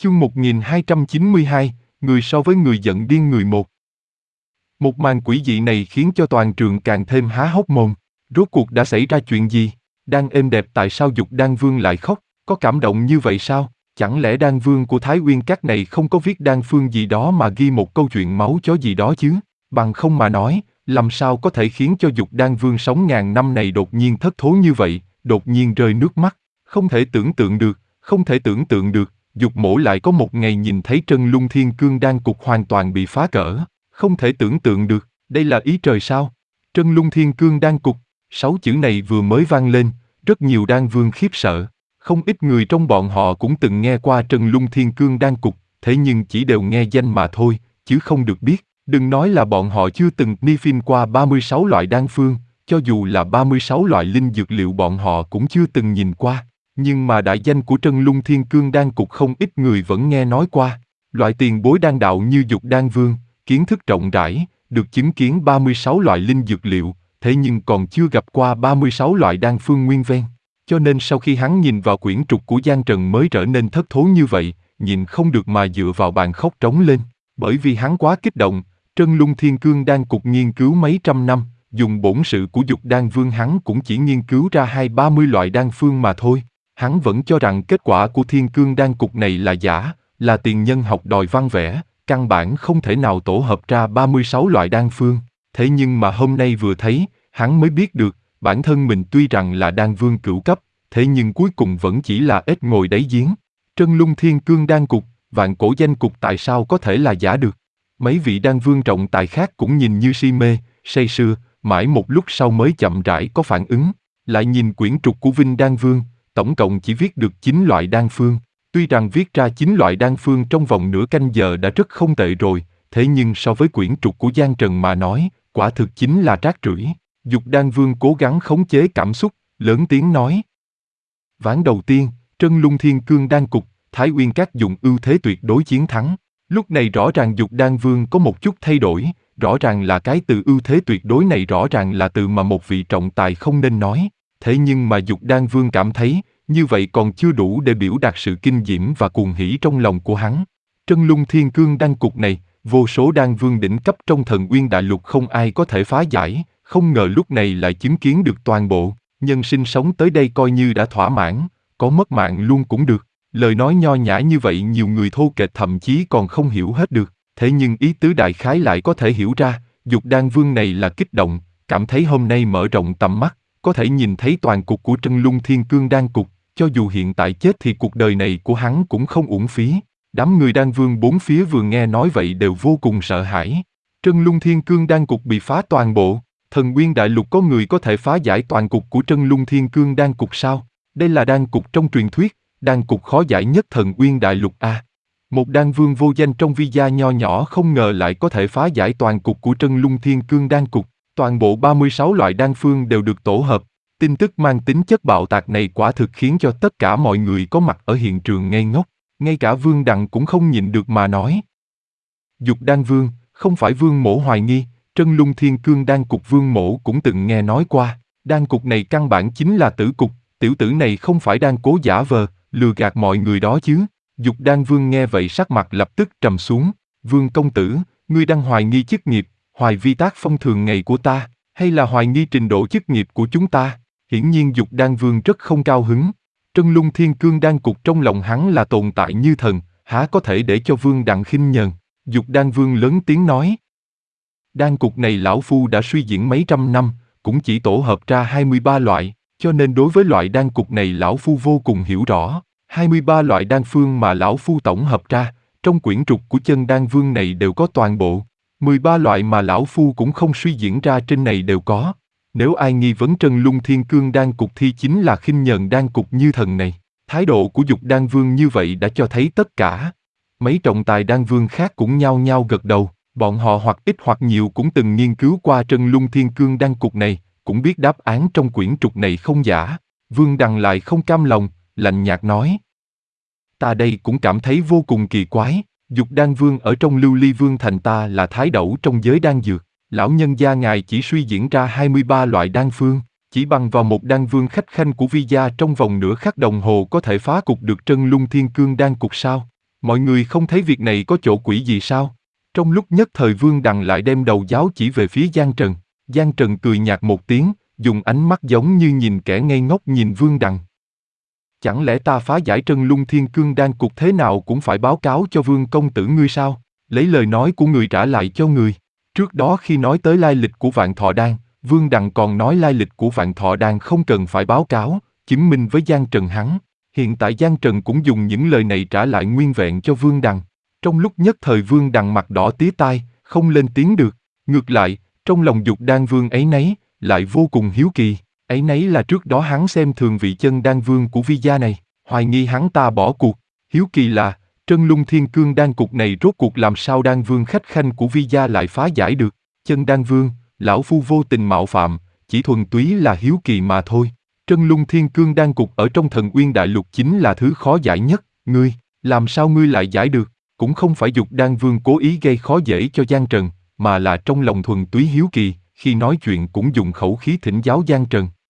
Chương 1292, người so với người giận điên người một. Một màn quỷ dị này khiến cho toàn trường càng thêm há hốc mồm. Rốt cuộc đã xảy ra chuyện gì? Đang êm đẹp tại sao Dục Đan Vương lại khóc? Có cảm động như vậy sao? Chẳng lẽ Đan Vương của Thái Uyên Các này không có viết đan phương gì đó mà ghi một câu chuyện máu chó gì đó chứ? Bằng không mà nói, làm sao có thể khiến cho Dục Đan Vương sống ngàn năm này đột nhiên thất thố như vậy, đột nhiên rơi nước mắt? Không thể tưởng tượng được, không thể tưởng tượng được. Dục Mỗ lại có một ngày nhìn thấy Trân Lung Thiên Cương Đan Cục hoàn toàn bị phá cỡ, không thể tưởng tượng được, đây là ý trời sao? Trân Lung Thiên Cương Đan Cục, 6 chữ này vừa mới vang lên, rất nhiều đan vương khiếp sợ. Không ít người trong bọn họ cũng từng nghe qua Trân Lung Thiên Cương Đan Cục, thế nhưng chỉ đều nghe danh mà thôi, chứ không được biết. Đừng nói là bọn họ chưa từng ni phim qua 36 loại đan phương, cho dù là 36 loại linh dược liệu bọn họ cũng chưa từng nhìn qua. Nhưng mà đại danh của Trân Lung Thiên Cương Đan Cục không ít người vẫn nghe nói qua. Loại tiền bối đan đạo như Dục Đan Vương, kiến thức rộng rãi, được chứng kiến 36 loại linh dược liệu, thế nhưng còn chưa gặp qua 36 loại đan phương nguyên ven. Cho nên sau khi hắn nhìn vào quyển trục của Giang Trần mới trở nên thất thố như vậy, nhìn không được mà dựa vào bàn khóc trống lên. Bởi vì hắn quá kích động, Trân Lung Thiên Cương Đan Cục nghiên cứu mấy trăm năm, dùng bổn sự của Dục Đan Vương hắn cũng chỉ nghiên cứu ra 20-30 loại đan phương mà thôi. Hắn vẫn cho rằng kết quả của Thiên Cương Đan Cục này là giả, là tiền nhân học đòi văn vẽ, căn bản không thể nào tổ hợp ra 36 loại đan phương. Thế nhưng mà hôm nay vừa thấy, hắn mới biết được, bản thân mình tuy rằng là đan vương cửu cấp, thế nhưng cuối cùng vẫn chỉ là ếch ngồi đáy giếng. Trân Lung Thiên Cương Đan Cục, vạn cổ danh cục tại sao có thể là giả được? Mấy vị đan vương trọng tài khác cũng nhìn như si mê, say sưa, mãi một lúc sau mới chậm rãi có phản ứng. Lại nhìn quyển trục của Vinh Đan Vương, tổng cộng chỉ viết được 9 loại đan phương. Tuy rằng viết ra 9 loại đan phương trong vòng nửa canh giờ đã rất không tệ rồi, thế nhưng so với quyển trục của Giang Trần mà nói, quả thực chính là rác rưởi. Dục Đan Vương cố gắng khống chế cảm xúc, lớn tiếng nói. Ván đầu tiên, Trân Lung Thiên Cương Đan Cục, Thái Uyên Các dùng ưu thế tuyệt đối chiến thắng. Lúc này rõ ràng Dục Đan Vương có một chút thay đổi, rõ ràng là cái từ ưu thế tuyệt đối này rõ ràng là từ mà một vị trọng tài không nên nói. Thế nhưng mà Dục Đan Vương cảm thấy, như vậy còn chưa đủ để biểu đạt sự kinh diễm và cuồng hỉ trong lòng của hắn. Trân Lung Thiên Cương Đan Cục này, vô số đan vương đỉnh cấp trong Thần Uyên Đại Lục không ai có thể phá giải, không ngờ lúc này lại chứng kiến được toàn bộ. Nhân sinh sống tới đây coi như đã thỏa mãn, có mất mạng luôn cũng được. Lời nói nho nhã như vậy nhiều người thô kệch thậm chí còn không hiểu hết được. Thế nhưng ý tứ đại khái lại có thể hiểu ra, Dục Đan Vương này là kích động, cảm thấy hôm nay mở rộng tầm mắt, có thể nhìn thấy toàn cục của Trân Lung Thiên Cương Đan Cục, cho dù hiện tại chết thì cuộc đời này của hắn cũng không uổng phí. Đám người đan vương bốn phía vừa nghe nói vậy đều vô cùng sợ hãi. Trân Lung Thiên Cương Đan Cục bị phá toàn bộ, Thần Uyên Đại Lục có người có thể phá giải toàn cục của Trân Lung Thiên Cương Đan Cục sao? Đây là đan cục trong truyền thuyết, đan cục khó giải nhất Thần Uyên Đại Lục a. Một đan vương vô danh trong vi gia nho nhỏ không ngờ lại có thể phá giải toàn cục của Trân Lung Thiên Cương Đan Cục. Toàn bộ 36 loại đan phương đều được tổ hợp. Tin tức mang tính chất bạo tạc này quả thực khiến cho tất cả mọi người có mặt ở hiện trường ngây ngốc. Ngay cả Vương Đằng cũng không nhịn được mà nói. Dục Đan Vương, không phải Vương Mỗ hoài nghi, Trân Lung Thiên Cương Đan Cục Vương Mỗ cũng từng nghe nói qua. Đan cục này căn bản chính là tử cục, tiểu tử này không phải đang cố giả vờ, lừa gạt mọi người đó chứ. Dục Đan Vương nghe vậy sắc mặt lập tức trầm xuống. Vương công tử, ngươi đang hoài nghi chức nghiệp, hoài vi tác phong thường ngày của ta, hay là hoài nghi trình độ chức nghiệp của chúng ta? Hiển nhiên Dục Đan Vương rất không cao hứng. Trân Lung Thiên Cương Đan Cục trong lòng hắn là tồn tại như thần, há có thể để cho Vương Đặng khinh nhờn. Dục Đan Vương lớn tiếng nói. Đan cục này lão phu đã suy diễn mấy trăm năm, cũng chỉ tổ hợp ra 23 loại, cho nên đối với loại đan cục này lão phu vô cùng hiểu rõ. 23 loại đan phương mà lão phu tổng hợp ra, trong quyển trục của Chân Đan Vương này đều có toàn bộ. 13 loại mà lão phu cũng không suy diễn ra trên này đều có. Nếu ai nghi vấn Trân Lung Thiên Cương Đan Cục thì chính là khinh nhờn đan cục như thần này. Thái độ của Dục Đan Vương như vậy đã cho thấy tất cả. Mấy trọng tài đan vương khác cũng nhao nhao gật đầu. Bọn họ hoặc ít hoặc nhiều cũng từng nghiên cứu qua Trân Lung Thiên Cương Đan Cục này, cũng biết đáp án trong quyển trục này không giả. Vương Đằng lại không cam lòng, lạnh nhạt nói. Ta đây cũng cảm thấy vô cùng kỳ quái. Dục Đan Vương ở trong Lưu Ly Vương thành ta là thái đẩu trong giới đan dược. Lão nhân gia ngài chỉ suy diễn ra 23 loại đan phương, chỉ bằng vào một đan vương khách khanh của vi gia trong vòng nửa khắc đồng hồ có thể phá cục được Trân Lung Thiên Cương Đan Cục sao? Mọi người không thấy việc này có chỗ quỷ gì sao? Trong lúc nhất thời Vương Đằng lại đem đầu giáo chỉ về phía Giang Trần. Giang Trần cười nhạt một tiếng, dùng ánh mắt giống như nhìn kẻ ngây ngốc nhìn Vương Đằng. Chẳng lẽ ta phá giải Trân Lung Thiên Cương Đan cục thế nào cũng phải báo cáo cho Vương công tử ngươi sao? Lấy lời nói của người trả lại cho người. Trước đó khi nói tới lai lịch của Vạn Thọ Đan, Vương Đằng còn nói lai lịch của Vạn Thọ Đan không cần phải báo cáo, chứng minh với Giang Trần hắn. Hiện tại Giang Trần cũng dùng những lời này trả lại nguyên vẹn cho Vương Đằng. Trong lúc nhất thời Vương Đằng mặt đỏ tía tai, không lên tiếng được. Ngược lại, trong lòng Dục Đan Vương ấy nấy, lại vô cùng hiếu kỳ. Ấy nấy là trước đó hắn xem thường vị Chân Đan Vương của Vi gia này, hoài nghi hắn ta bỏ cuộc. Hiếu kỳ là, Trân Lung Thiên Cương Đan cục này rốt cuộc làm sao Đan Vương khách khanh của Vi gia lại phá giải được. Chân Đan Vương, lão phu vô tình mạo phạm, chỉ thuần túy là hiếu kỳ mà thôi. Trân Lung Thiên Cương Đan cục ở trong Thần Uyên Đại Lục chính là thứ khó giải nhất, ngươi, làm sao ngươi lại giải được? Cũng không phải Dục Đan Vương cố ý gây khó dễ cho Giang Trần, mà là trong lòng thuần túy hiếu kỳ, khi nói chuyện cũng dùng khẩu khí thỉnh giáo Giang Trần.